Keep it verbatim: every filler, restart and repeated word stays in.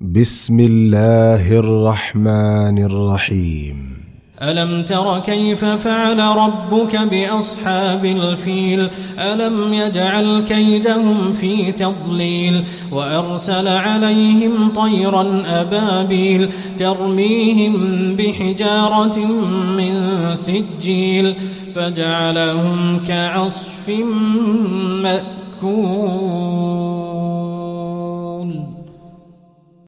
بسم الله الرحمن الرحيم. ألم تر كيف فعل ربك بأصحاب الفيل ألم يجعل كيدهم في تضليل وأرسل عليهم طيرا أبابيل ترميهم بحجارة من سجيل فجعلهم كعصف مأكول.